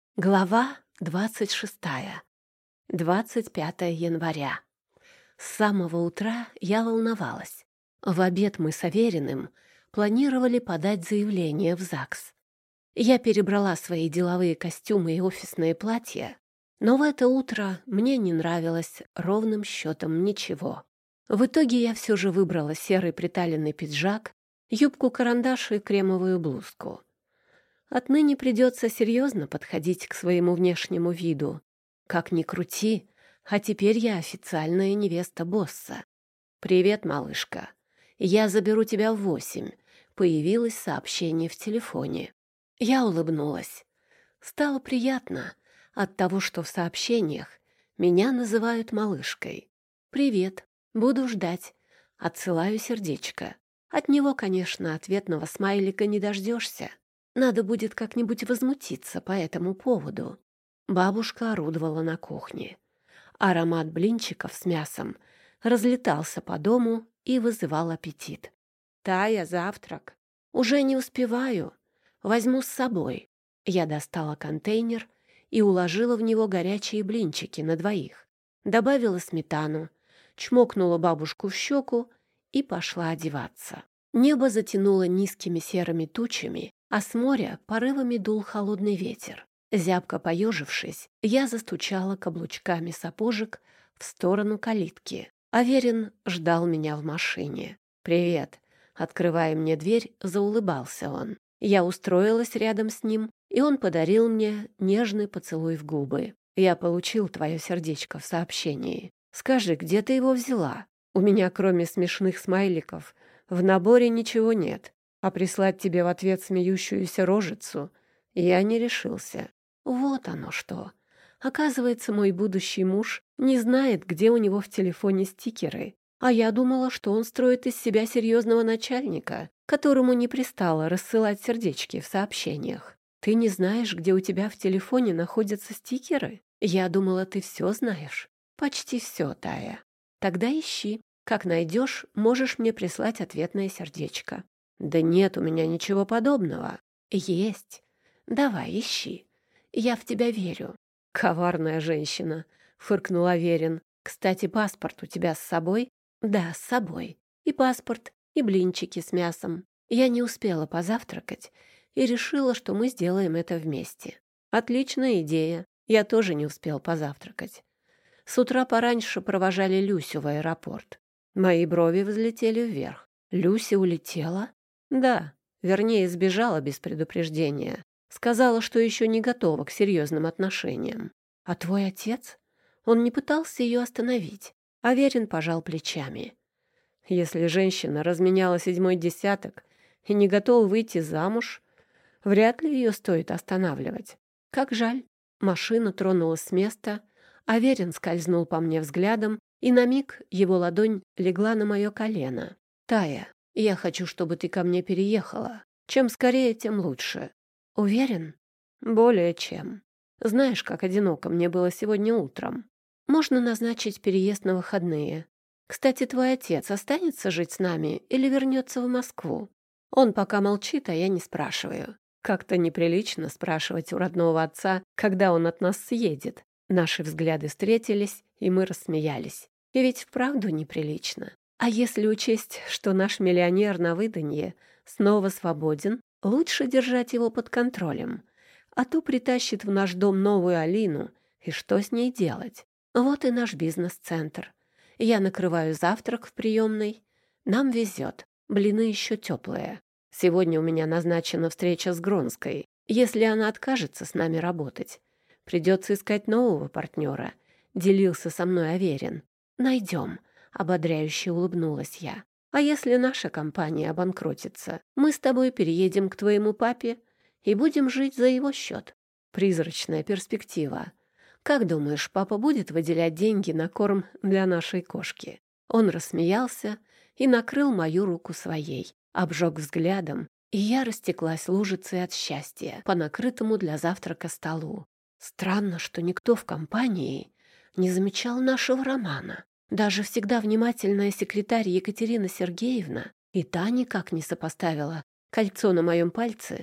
Глава 26. 25 января. С самого утра я волновалась. В обед мы с Авериным планировали подать заявление в ЗАГС. Я перебрала свои деловые костюмы и офисные платья, но в это утро мне не нравилось ровным счетом ничего. В итоге я все же выбрала серый приталенный пиджак, юбку-карандаш и кремовую блузку. Отныне придется серьезно подходить к своему внешнему виду. Как ни крути, а теперь я официальная невеста босса. «Привет, малышка. Я заберу тебя в 8. Появилось сообщение в телефоне. Я улыбнулась. Стало приятно от того, что в сообщениях меня называют малышкой. «Привет. Буду ждать». Отсылаю сердечко. От него, конечно, ответного смайлика не дождешься. Надо будет как-нибудь возмутиться по этому поводу. Бабушка орудовала на кухне. Аромат блинчиков с мясом разлетался по дому и вызывал аппетит. «Тая, завтрак». «Уже не успеваю. Возьму с собой». Я достала контейнер и уложила в него горячие блинчики на двоих. Добавила сметану, чмокнула бабушку в щеку и пошла одеваться. Небо затянуло низкими серыми тучами, а с моря порывами дул холодный ветер. Зябко поежившись, я застучала каблучками сапожек в сторону калитки. Аверин ждал меня в машине. «Привет!» Открывая мне дверь, заулыбался он. Я устроилась рядом с ним, и он подарил мне нежный поцелуй в губы. «Я получил твое сердечко в сообщении. Скажи, где ты его взяла? У меня, кроме смешных смайликов, в наборе ничего нет. А прислать тебе в ответ смеющуюся рожицу я не решился». Вот оно что. Оказывается, мой будущий муж не знает, где у него в телефоне стикеры. А я думала, что он строит из себя серьезного начальника, которому не пристало рассылать сердечки в сообщениях. Ты не знаешь, где у тебя в телефоне находятся стикеры? Я думала, ты все знаешь. Почти все, Тая. Тогда ищи. Как найдешь, можешь мне прислать ответное сердечко. Да нет у меня ничего подобного. Есть. Давай, ищи. Я в тебя верю. Коварная женщина, фыркнул Аверин. Кстати, паспорт у тебя с собой? Да, с собой. И паспорт, и блинчики с мясом. Я не успела позавтракать и решила, что мы сделаем это вместе. Отличная идея. Я тоже не успел позавтракать. С утра пораньше провожали Люсю в аэропорт. Мои брови взлетели вверх. Люся улетела? Да, вернее, сбежала без предупреждения. Сказала, что еще не готова к серьезным отношениям. А твой отец? Он не пытался ее остановить. Аверин пожал плечами. Если женщина разменяла 7-й десяток и не готова выйти замуж, вряд ли ее стоит останавливать. Как жаль. Машина тронулась с места, Аверин скользнул по мне взглядом, и на миг его ладонь легла на мое колено. «Тая, я хочу, чтобы ты ко мне переехала. Чем скорее, тем лучше». «Уверен?» «Более чем. Знаешь, как одиноко мне было сегодня утром. Можно назначить переезд на выходные. Кстати, твой отец останется жить с нами или вернется в Москву?» Он пока молчит, а я не спрашиваю. Как-то неприлично спрашивать у родного отца, когда он от нас съедет. Наши взгляды встретились, и мы рассмеялись. И ведь вправду неприлично. А если учесть, что наш миллионер на выданье снова свободен, лучше держать его под контролем. А то притащит в наш дом новую Алину, и что с ней делать? Вот и наш бизнес-центр. Я накрываю завтрак в приемной. Нам везет. Блины еще теплые. Сегодня у меня назначена встреча с Гронской. Если она откажется с нами работать, придется искать нового партнера. Делился со мной Аверин. Найдем. Ободряюще улыбнулась я. А если наша компания обанкротится, мы с тобой переедем к твоему папе и будем жить за его счет. Призрачная перспектива. Как думаешь, папа будет выделять деньги на корм для нашей кошки?» Он рассмеялся и накрыл мою руку своей, обжег взглядом, и я растеклась лужицей от счастья по накрытому для завтрака столу. Странно, что никто в компании не замечал нашего романа. Даже всегда внимательная секретарь Екатерина Сергеевна и та никак не сопоставила кольцо на моем пальце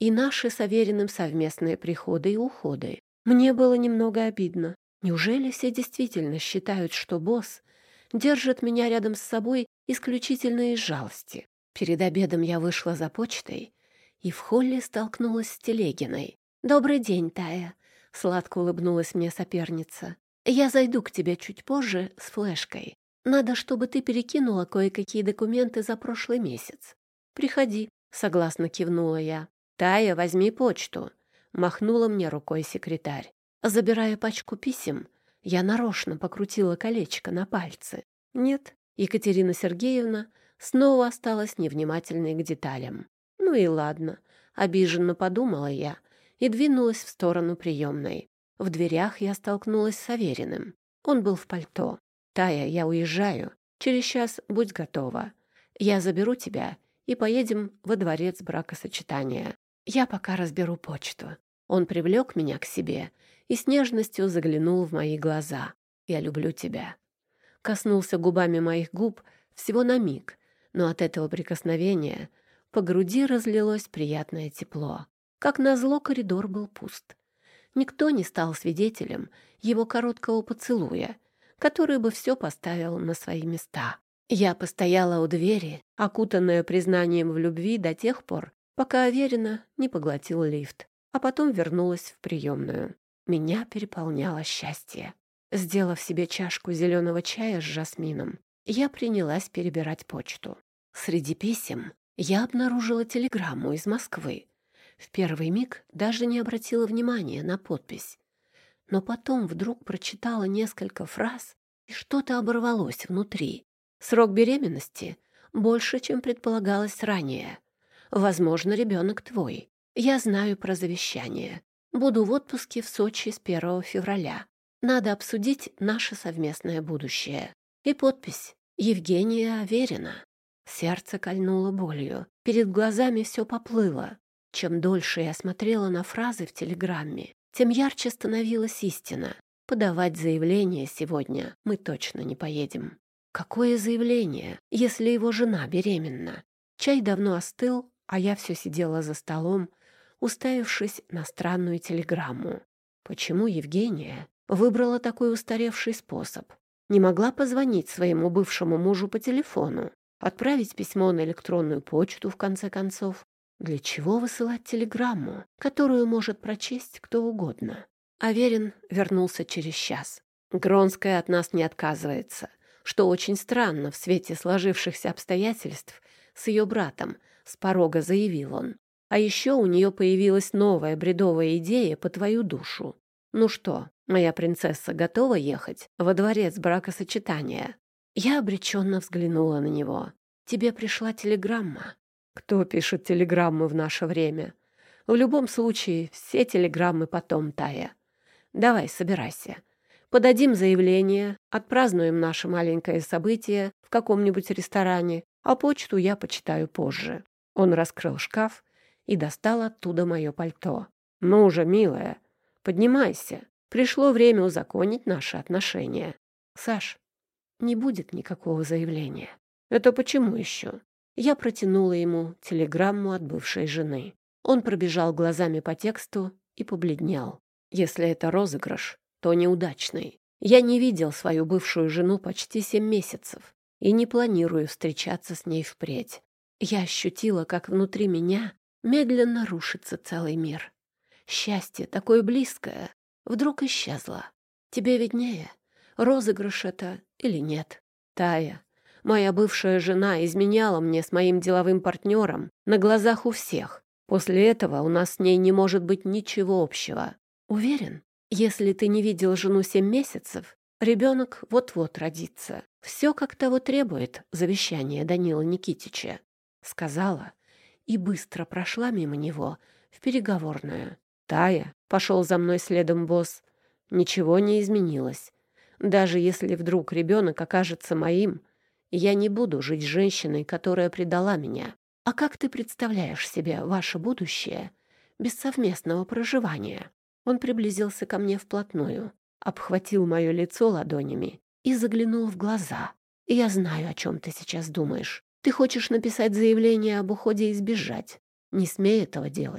и наши с Авериным совместные приходы и уходы. Мне было немного обидно. Неужели все действительно считают, что босс держит меня рядом с собой исключительно из жалости? Перед обедом я вышла за почтой и в холле столкнулась с Телегиной. «Добрый день, Тая», — сладко улыбнулась мне соперница. «Я зайду к тебе чуть позже с флешкой. Надо, чтобы ты перекинула кое-какие документы за прошлый месяц». «Приходи», — согласно кивнула я. «Тая, возьми почту», — махнула мне рукой секретарь. Забирая пачку писем, я нарочно покрутила колечко на пальце. Нет, Екатерина Сергеевна снова осталась невнимательной к деталям. Ну и ладно, обиженно подумала я и двинулась в сторону приемной. В дверях я столкнулась с Авериным. Он был в пальто. «Тая, я уезжаю. Через час будь готова. Я заберу тебя и поедем во дворец бракосочетания. Я пока разберу почту». Он привлек меня к себе и с нежностью заглянул в мои глаза. «Я люблю тебя». Коснулся губами моих губ всего на миг, но от этого прикосновения по груди разлилось приятное тепло. Как назло, коридор был пуст. Никто не стал свидетелем его короткого поцелуя, который бы все поставил на свои места. Я постояла у двери, окутанная признанием в любви до тех пор, пока Аверина не поглотил лифт, а потом вернулась в приемную. Меня переполняло счастье. Сделав себе чашку зеленого чая с жасмином, я принялась перебирать почту. Среди писем я обнаружила телеграмму из Москвы. В первый миг даже не обратила внимания на подпись. Но потом вдруг прочитала несколько фраз, и что-то оборвалось внутри. Срок беременности больше, чем предполагалось ранее. Возможно, ребенок твой. Я знаю про завещание. Буду в отпуске в Сочи с 1 февраля. Надо обсудить наше совместное будущее. И подпись «Евгения Аверина». Сердце кольнуло болью. Перед глазами все поплыло. Чем дольше я смотрела на фразы в телеграмме, тем ярче становилась истина. Подавать заявление сегодня мы точно не поедем. Какое заявление, если его жена беременна? Чай давно остыл, а я все сидела за столом, уставившись на странную телеграмму. Почему Евгения выбрала такой устаревший способ? Не могла позвонить своему бывшему мужу по телефону, отправить письмо на электронную почту, в конце концов? Для чего высылать телеграмму, которую может прочесть кто угодно? Аверин вернулся через час. Гронская от нас не отказывается, что очень странно в свете сложившихся обстоятельств с ее братом, с порога заявил он. А еще у нее появилась новая бредовая идея по твою душу. Ну что, моя принцесса готова ехать во дворец бракосочетания? Я обреченно взглянула на него. Тебе пришла телеграмма. Кто пишет телеграммы в наше время? В любом случае, все телеграммы потом, Тая. Давай, собирайся. Подадим заявление, отпразднуем наше маленькое событие в каком-нибудь ресторане, а почту я почитаю позже. Он раскрыл шкаф и достал оттуда мое пальто. «Ну же, милая, поднимайся. Пришло время узаконить наши отношения». «Саш, не будет никакого заявления». «Это почему еще?» Я протянула ему телеграмму от бывшей жены. Он пробежал глазами по тексту и побледнел. Если это розыгрыш, то неудачный. Я не видел свою бывшую жену почти 7 месяцев и не планирую встречаться с ней впредь. Я ощутила, как внутри меня медленно рушится целый мир. Счастье, такое близкое, вдруг исчезло. Тебе виднее, розыгрыш это или нет. Тая, моя бывшая жена изменяла мне с моим деловым партнером на глазах у всех. После этого у нас с ней не может быть ничего общего. Уверен, если ты не видел жену 7 месяцев, ребенок вот-вот родится. Все как того требует завещание Данила Никитича. Сказала и быстро прошла мимо него в переговорную. «Тая», — пошел за мной следом босс, — «ничего не изменилось. Даже если вдруг ребенок окажется моим, я не буду жить с женщиной, которая предала меня. А как ты представляешь себе ваше будущее без совместного проживания?» Он приблизился ко мне вплотную, обхватил мое лицо ладонями и заглянул в глаза. «Я знаю, о чем ты сейчас думаешь. Ты хочешь написать заявление об уходе и сбежать. Не смей этого делать.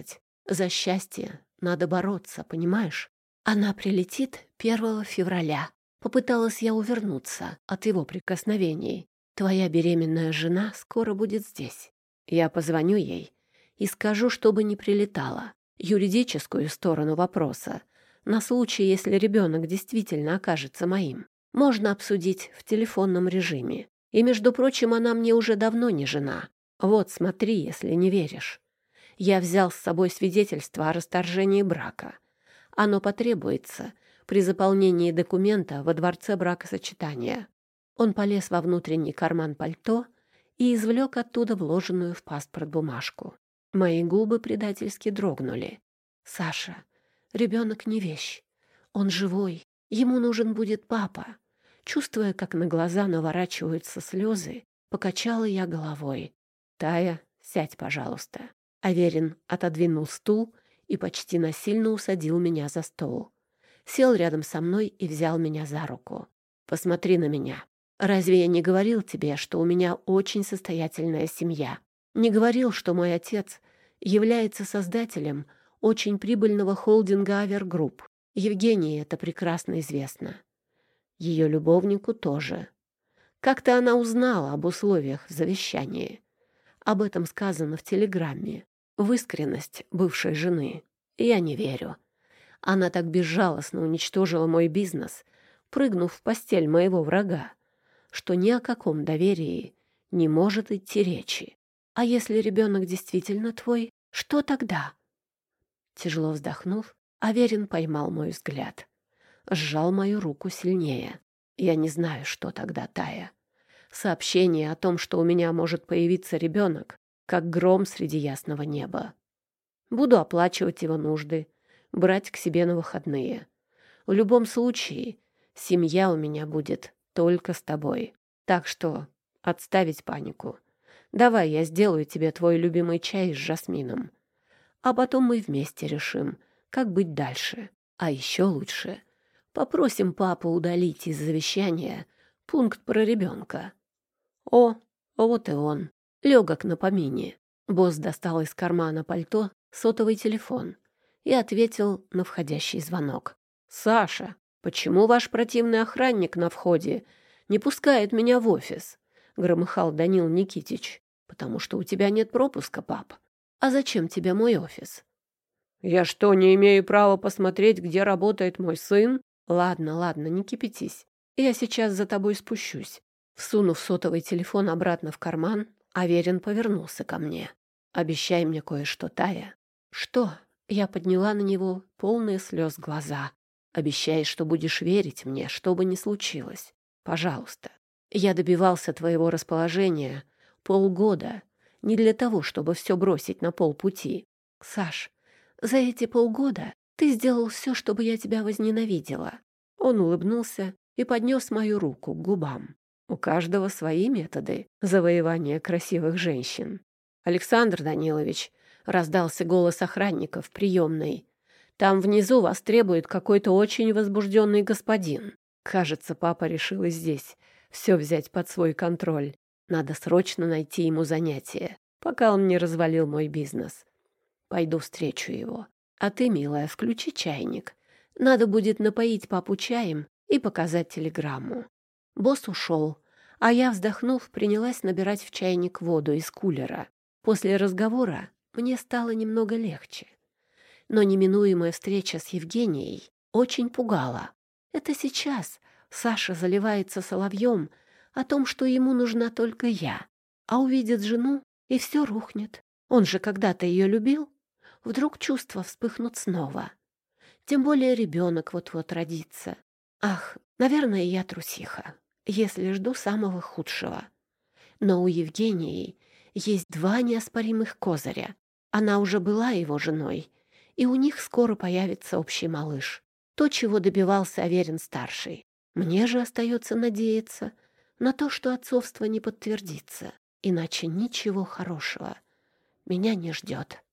За счастье надо бороться, понимаешь? Она прилетит 1 февраля. Попыталась я увернуться от его прикосновений. Твоя беременная жена скоро будет здесь. Я позвоню ей и скажу, чтобы не прилетала. Юридическую сторону вопроса, на случай, если ребенок действительно окажется моим, можно обсудить в телефонном режиме. И, между прочим, она мне уже давно не жена. Вот, смотри, если не веришь. Я взял с собой свидетельство о расторжении брака. Оно потребуется при заполнении документа во дворце бракосочетания. Он полез во внутренний карман пальто и извлек оттуда вложенную в паспорт бумажку. Мои губы предательски дрогнули. «Саша, ребенок не вещь. Он живой. Ему нужен будет папа». Чувствуя, как на глаза наворачиваются слезы, покачала я головой. «Тая, сядь, пожалуйста». Аверин отодвинул стул и почти насильно усадил меня за стол. Сел рядом со мной и взял меня за руку. «Посмотри на меня. Разве я не говорил тебе, что у меня очень состоятельная семья? Не говорил, что мой отец является создателем очень прибыльного холдинга «Авергрупп». Евгении это прекрасно известно. Ее любовнику тоже. Как-то она узнала об условиях в завещании. Об этом сказано в телеграмме. В искренность бывшей жены я не верю. Она так безжалостно уничтожила мой бизнес, прыгнув в постель моего врага, что ни о каком доверии не может идти речи. А если ребенок действительно твой, что тогда? Тяжело вздохнув, Аверин поймал мой взгляд. Сжал мою руку сильнее. Я не знаю, что тогда, Тая. Сообщение о том, что у меня может появиться ребенок, как гром среди ясного неба. Буду оплачивать его нужды, брать к себе на выходные. В любом случае, семья у меня будет только с тобой. Так что отставить панику. Давай я сделаю тебе твой любимый чай с жасмином. А потом мы вместе решим, как быть дальше. А еще лучше попросим папу удалить из завещания пункт про ребенка. О, вот и он. Легок на помине. Босс достал из кармана пальто сотовый телефон и ответил на входящий звонок. «Саша, почему ваш противный охранник на входе не пускает меня в офис?» — громыхал Данил Никитич. «Потому что у тебя нет пропуска, пап. А зачем тебе мой офис?» «Я что, не имею права посмотреть, где работает мой сын?» «Ладно, ладно, не кипятись. Я сейчас за тобой спущусь». Всунув сотовый телефон обратно в карман, Аверин повернулся ко мне. «Обещай мне кое-что, Тая». «Что?» Я подняла на него полные слез глаза. «Обещай, что будешь верить мне, что бы ни случилось. Пожалуйста. Я добивался твоего расположения полгода. Не для того, чтобы все бросить на полпути. Саш, за эти полгода ты сделал все, чтобы я тебя возненавидела». Он улыбнулся и поднес мою руку к губам. У каждого свои методы завоевания красивых женщин. «Александр Данилович», — раздался голос охранника в приемной, «там внизу вас требует какой-то очень возбужденный господин. Кажется, папа решил и здесь все взять под свой контроль. Надо срочно найти ему занятие, пока он не развалил мой бизнес. Пойду встречу его. А ты, милая, включи чайник. Надо будет напоить папу чаем и показать телеграмму». Босс ушел, а я, вздохнув, принялась набирать в чайник воду из кулера. После разговора мне стало немного легче. Но неминуемая встреча с Евгенией очень пугала. Это сейчас Саша заливается соловьем о том, что ему нужна только я, а увидит жену, и все рухнет. Он же когда-то ее любил. Вдруг чувства вспыхнут снова. Тем более ребенок вот-вот родится. Ах, наверное, я трусиха, если жду самого худшего. Но у Евгении есть два неоспоримых козыря. Она уже была его женой, и у них скоро появится общий малыш. То, чего добивался Аверин-старший. Мне же остается надеяться на то, что отцовство не подтвердится. Иначе ничего хорошего меня не ждет.